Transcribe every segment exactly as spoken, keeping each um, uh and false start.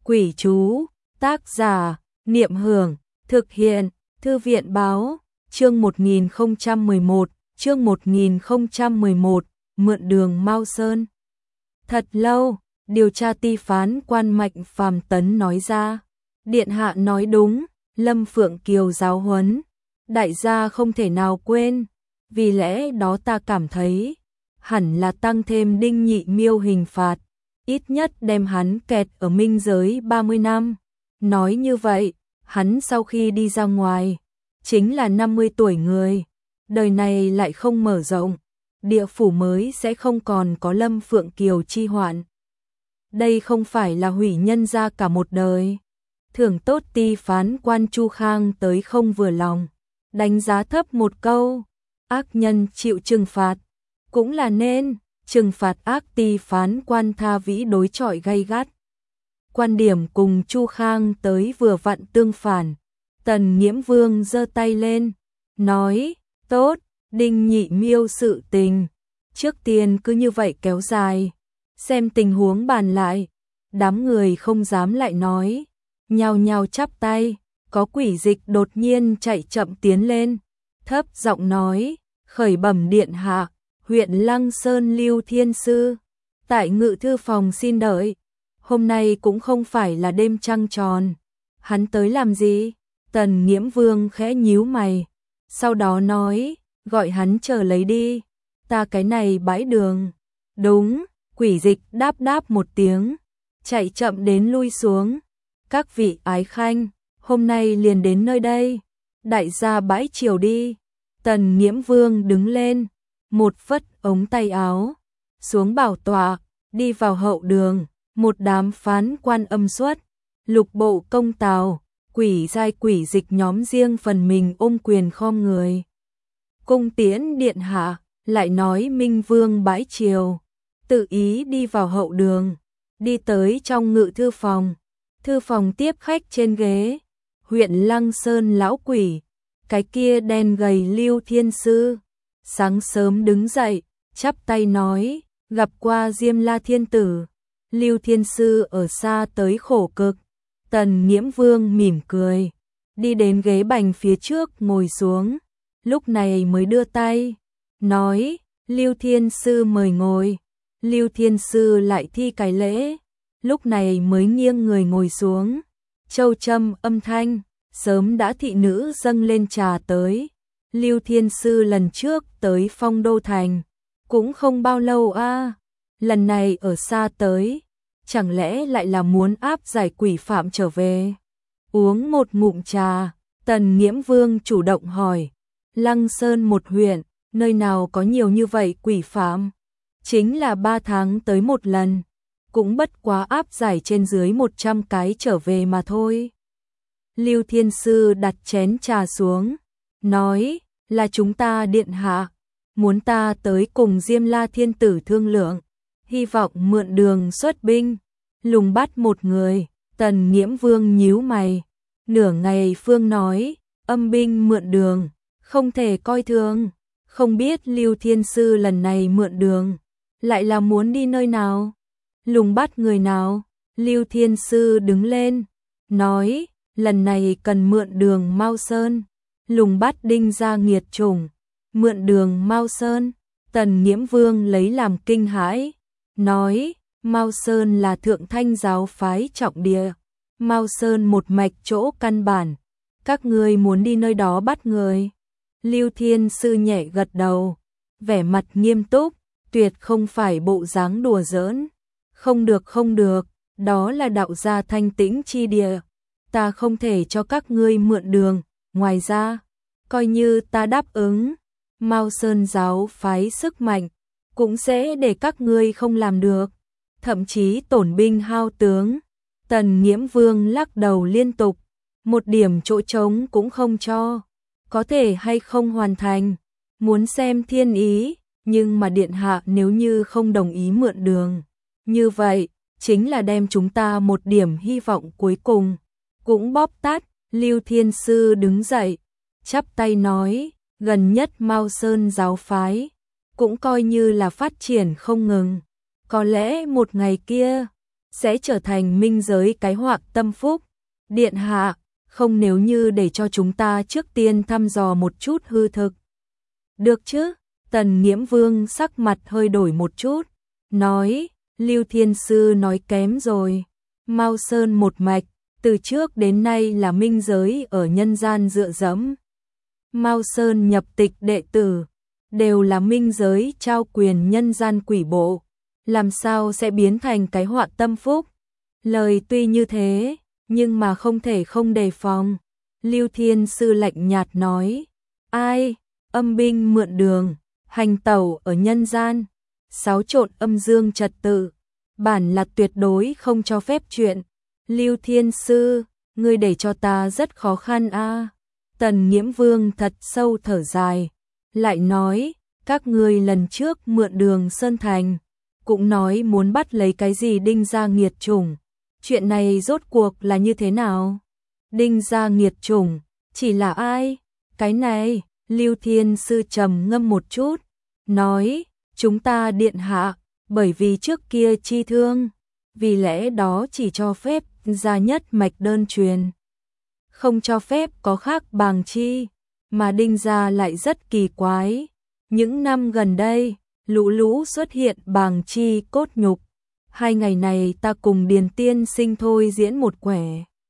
Quỷ chú, tác giả, Niệm Hưởng, thực hiện, Thư viện báo, chương một nghìn không trăm mười một, chương một nghìn không trăm mười một, mượn đường Mao Sơn. Thật lâu, điều tra ty phán quan Mạnh Phàm Tấn nói ra, điện hạ nói đúng, Lâm Phượng Kiều giáo huấn, đại gia không thể nào quên, vì lẽ đó ta cảm thấy, hẳn là tăng thêm Đinh Nhị Miêu hình phạt, ít nhất đem hắn kẹt ở minh giới ba mươi năm. Nói như vậy, hắn sau khi đi ra ngoài, chính là năm mươi tuổi người, đời này lại không mở rộng, địa phủ mới sẽ không còn có Lâm Phượng Kiều chi hoạn. Đây không phải là hủy nhân ra cả một đời. Thưởng tốt ty phán quan Chu Khang tới không vừa lòng, đánh giá thấp một câu, ác nhân chịu trừng phạt, cũng là nên, trừng phạt ác ty phán quan Tha Vĩ đối chọi gay gắt. Quan điểm cùng Chu Khang tới vừa vặn tương phản, Tần Nghiễm Vương giơ tay lên, nói, tốt, Đinh Nhị Miêu sự tình, trước tiên cứ như vậy kéo dài, xem tình huống bàn lại, đám người không dám lại nói, nhao nhao chắp tay, có quỷ dịch đột nhiên chạy chậm tiến lên, thấp giọng nói, khởi bẩm điện hạ, huyện Lăng Sơn Lưu Thiên Sư, tại ngự thư phòng xin đợi, hôm nay cũng không phải là đêm trăng tròn, hắn tới làm gì? Tần Nghiễm Vương khẽ nhíu mày, sau đó nói, gọi hắn chờ lấy đi, ta cái này bãi đường. Đúng, quỷ dịch đáp đáp một tiếng, chạy chậm đến lui xuống. Các vị ái khanh, hôm nay liền đến nơi đây, đại gia bãi chiều đi. Tần Nghiễm Vương đứng lên, một phất ống tay áo, xuống bảo tọa, đi vào hậu đường, một đám phán quan âm xuất, lục bộ công tào, quỷ giai quỷ dịch nhóm riêng phần mình ôm quyền khom người. Cung tiễn điện hạ, lại nói Minh Vương bãi chiều, tự ý đi vào hậu đường, đi tới trong ngự thư phòng. Thư phòng tiếp khách trên ghế, huyện Lăng Sơn lão quỷ, cái kia đen gầy Lưu Thiên Sư, sáng sớm đứng dậy, chắp tay nói, gặp qua Diêm La Thiên Tử. Lưu Thiên Sư ở xa tới khổ cực, Tần Nghiễm Vương mỉm cười, đi đến ghế bành phía trước ngồi xuống, lúc này mới đưa tay, nói, Lưu Thiên Sư mời ngồi. Lưu Thiên Sư lại thi cái lễ, lúc này mới nghiêng người ngồi xuống, châu châm âm thanh, sớm đã thị nữ dâng lên trà tới. Lưu Thiên Sư lần trước tới Phong Đô Thành, cũng không bao lâu a, lần này ở xa tới, chẳng lẽ lại là muốn áp giải quỷ phạm trở về? Uống một ngụm trà, Tần Nghiễm Vương chủ động hỏi, Lăng Sơn một huyện, nơi nào có nhiều như vậy quỷ phạm? Chính là ba tháng tới một lần, cũng bất quá áp giải trên dưới một trăm cái trở về mà thôi. Lưu Thiên Sư đặt chén trà xuống, nói, là chúng ta điện hạ, muốn ta tới cùng Diêm La Thiên Tử thương lượng, hy vọng mượn đường xuất binh, lùng bắt một người. Tần Nghiễm Vương nhíu mày, nửa ngày phương nói, âm binh mượn đường, không thể coi thường, không biết Lưu Thiên Sư lần này mượn đường, lại là muốn đi nơi nào? Lùng bắt người nào? Lưu Thiên Sư đứng lên, nói, lần này cần mượn đường Mao Sơn, lùng bắt Đinh gia nghiệt chủng, mượn đường Mao Sơn. Tần Nghiễm Vương lấy làm kinh hãi, nói, Mao Sơn là thượng thanh giáo phái trọng địa, Mao Sơn một mạch chỗ căn bản, các ngươi muốn đi nơi đó bắt người. Lưu Thiên Sư nhẹ gật đầu, vẻ mặt nghiêm túc, tuyệt không phải bộ dáng đùa giỡn. Không được không được, đó là đạo gia thanh tĩnh chi địa, ta không thể cho các ngươi mượn đường, ngoài ra, coi như ta đáp ứng, Mao Sơn giáo phái sức mạnh, cũng sẽ để các ngươi không làm được, thậm chí tổn binh hao tướng. Tần Nghiễm Vương lắc đầu liên tục, một điểm chỗ trống cũng không cho, có thể hay không hoàn thành, muốn xem thiên ý, nhưng mà điện hạ nếu như không đồng ý mượn đường, như vậy, chính là đem chúng ta một điểm hy vọng cuối cùng, cũng bóp tát. Lưu Thiên Sư đứng dậy, chắp tay nói, gần nhất Mao Sơn giáo phái, cũng coi như là phát triển không ngừng, có lẽ một ngày kia, sẽ trở thành minh giới cái họa tâm phúc. Điện hạ, không nếu như để cho chúng ta trước tiên thăm dò một chút hư thực. Được chứ? Tần Nghiễm Vương sắc mặt hơi đổi một chút, nói, Lưu Thiên Sư nói kém rồi. Mao Sơn một mạch, từ trước đến nay là minh giới ở nhân gian dựa dẫm. Mao Sơn nhập tịch đệ tử, đều là minh giới trao quyền nhân gian quỷ bộ, làm sao sẽ biến thành cái họa tâm phúc. Lời tuy như thế, nhưng mà không thể không đề phòng. Lưu Thiên Sư lạnh nhạt nói, ai, âm binh mượn đường, hành tẩu ở nhân gian, xáo trộn âm dương trật tự, bản là tuyệt đối không cho phép chuyện. Lưu Thiên Sư, ngươi để cho ta rất khó khăn a. À. Tần Nghiễm Vương thật sâu thở dài, lại nói, các ngươi lần trước mượn đường Sơn Thành, cũng nói muốn bắt lấy cái gì Đinh gia nghiệt chủng. Chuyện này rốt cuộc là như thế nào? Đinh gia nghiệt chủng, chỉ là ai? Cái này, Lưu Thiên Sư trầm ngâm một chút, nói, chúng ta điện hạ, bởi vì trước kia chi thương, vì lẽ đó chỉ cho phép gia nhất mạch đơn truyền. Không cho phép có khác bàng chi, mà Đinh gia lại rất kỳ quái. Những năm gần đây, lũ lũ xuất hiện bàng chi cốt nhục. Hai ngày này ta cùng Điền Tiên Sinh thôi diễn một quẻ.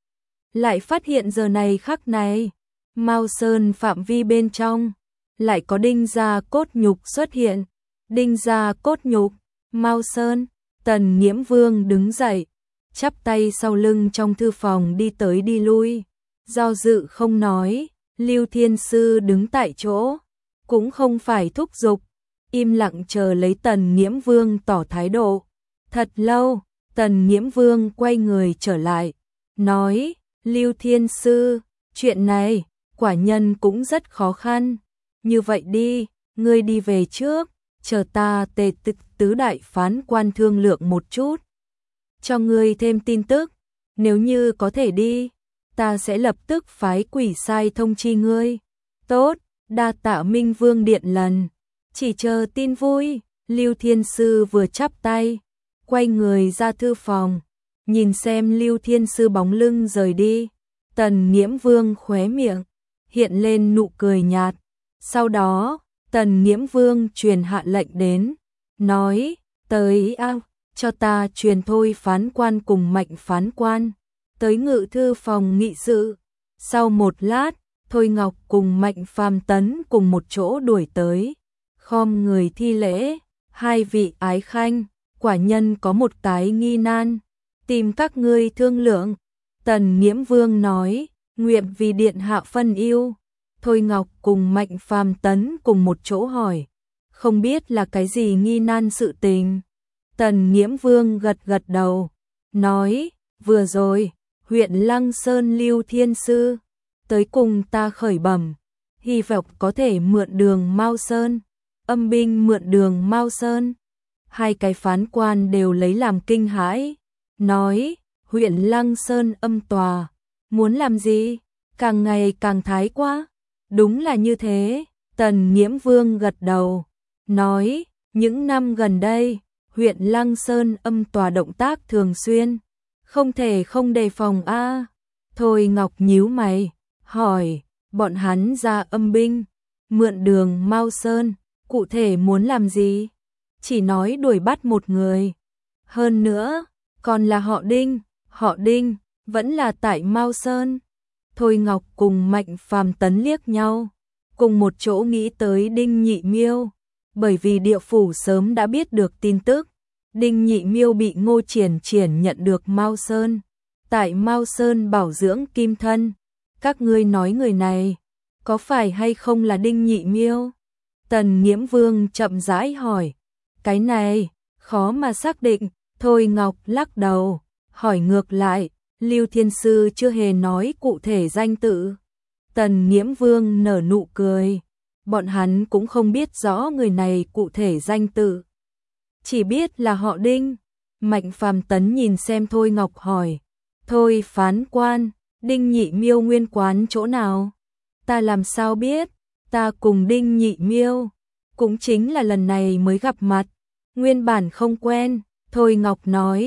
Lại phát hiện giờ này khắc này, Mao Sơn phạm vi bên trong, lại có Đinh gia cốt nhục xuất hiện. Đinh gia cốt nhục, Mao Sơn, Tần Nghiễm Vương đứng dậy, chắp tay sau lưng trong thư phòng đi tới đi lui, do dự không nói. Lưu Thiên Sư đứng tại chỗ, cũng không phải thúc giục, im lặng chờ lấy Tần Nghiễm Vương tỏ thái độ. Thật lâu, Tần Nghiễm Vương quay người trở lại, nói, Lưu Thiên Sư, chuyện này, quả nhân cũng rất khó khăn. Như vậy đi, ngươi đi về trước, chờ ta tề tịch tứ đại phán quan thương lượng một chút. Cho ngươi thêm tin tức, nếu như có thể đi, ta sẽ lập tức phái quỷ sai thông chi ngươi. Tốt, đa tạ Minh Vương điện lần, chỉ chờ tin vui. Lưu Thiên Sư vừa chắp tay, quay người ra thư phòng, nhìn xem Lưu Thiên Sư bóng lưng rời đi. Tần Nghiễm Vương khóe miệng hiện lên nụ cười nhạt. Sau đó, Tần Nghiễm Vương truyền hạ lệnh đến, nói, tới a, cho ta truyền Thôi phán quan cùng Mạnh phán quan tới ngự thư phòng nghị sự. Sau một lát, Thôi Ngọc cùng Mạnh Phàm Tấn cùng một chỗ đuổi tới, khom người thi lễ, hai vị ái khanh, quả nhân có một cái nghi nan, tìm các ngươi thương lượng. Tần Nghiễm Vương nói, nguyện vì điện hạ phân ưu. Thôi Ngọc cùng Mạnh Phàm Tấn cùng một chỗ hỏi, không biết là cái gì nghi nan sự tình. Tần Nghiễm Vương gật gật đầu, nói, vừa rồi, huyện Lăng Sơn Lưu Thiên Sư tới cùng ta khởi bẩm, hy vọng có thể mượn đường Mao Sơn, âm binh mượn đường Mao Sơn. Hai cái phán quan đều lấy làm kinh hãi, nói, huyện Lăng Sơn âm tòa, muốn làm gì? Càng ngày càng thái quá. Đúng là như thế, Tần Nghiễm Vương gật đầu, nói, những năm gần đây, huyện Lăng Sơn âm tòa động tác thường xuyên, không thể không đề phòng a. À. Thôi Ngọc nhíu mày, hỏi, bọn hắn ra âm binh, mượn đường Mao Sơn, cụ thể muốn làm gì? Chỉ nói đuổi bắt một người. Hơn nữa, còn là họ Đinh, họ Đinh, vẫn là tại Mao Sơn. Thôi Ngọc cùng Mạnh Phàm Tấn liếc nhau, cùng một chỗ nghĩ tới Đinh Nhị Miêu, bởi vì địa phủ sớm đã biết được tin tức, Đinh Nhị Miêu bị Ngô Triển Triển nhận được Mao Sơn, tại Mao Sơn bảo dưỡng kim thân. Các ngươi nói người này, có phải hay không là Đinh Nhị Miêu? Tần Nghiễm Vương chậm rãi hỏi, cái này, khó mà xác định. Thôi Ngọc lắc đầu, hỏi ngược lại, Lưu Thiên Sư chưa hề nói cụ thể danh tự. Tần Nghiễm Vương nở nụ cười, bọn hắn cũng không biết rõ người này cụ thể danh tự, chỉ biết là họ Đinh. Mạnh Phàm Tấn nhìn xem Thôi Ngọc hỏi, Thôi phán quan, Đinh Nhị Miêu nguyên quán chỗ nào? Ta làm sao biết, ta cùng Đinh Nhị Miêu, cũng chính là lần này mới gặp mặt, nguyên bản không quen. Thôi Ngọc nói,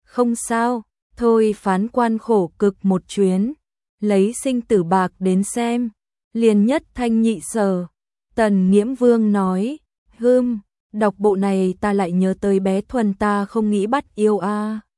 Không sao, thôi phán quan khổ cực một chuyến, lấy sinh tử bạc đến xem, liền nhất thanh nhị sở. Tần Nghiễm Vương nói, hưm, đọc bộ này ta lại nhớ tới bé Thuần ta không nghĩ bắt yêu a.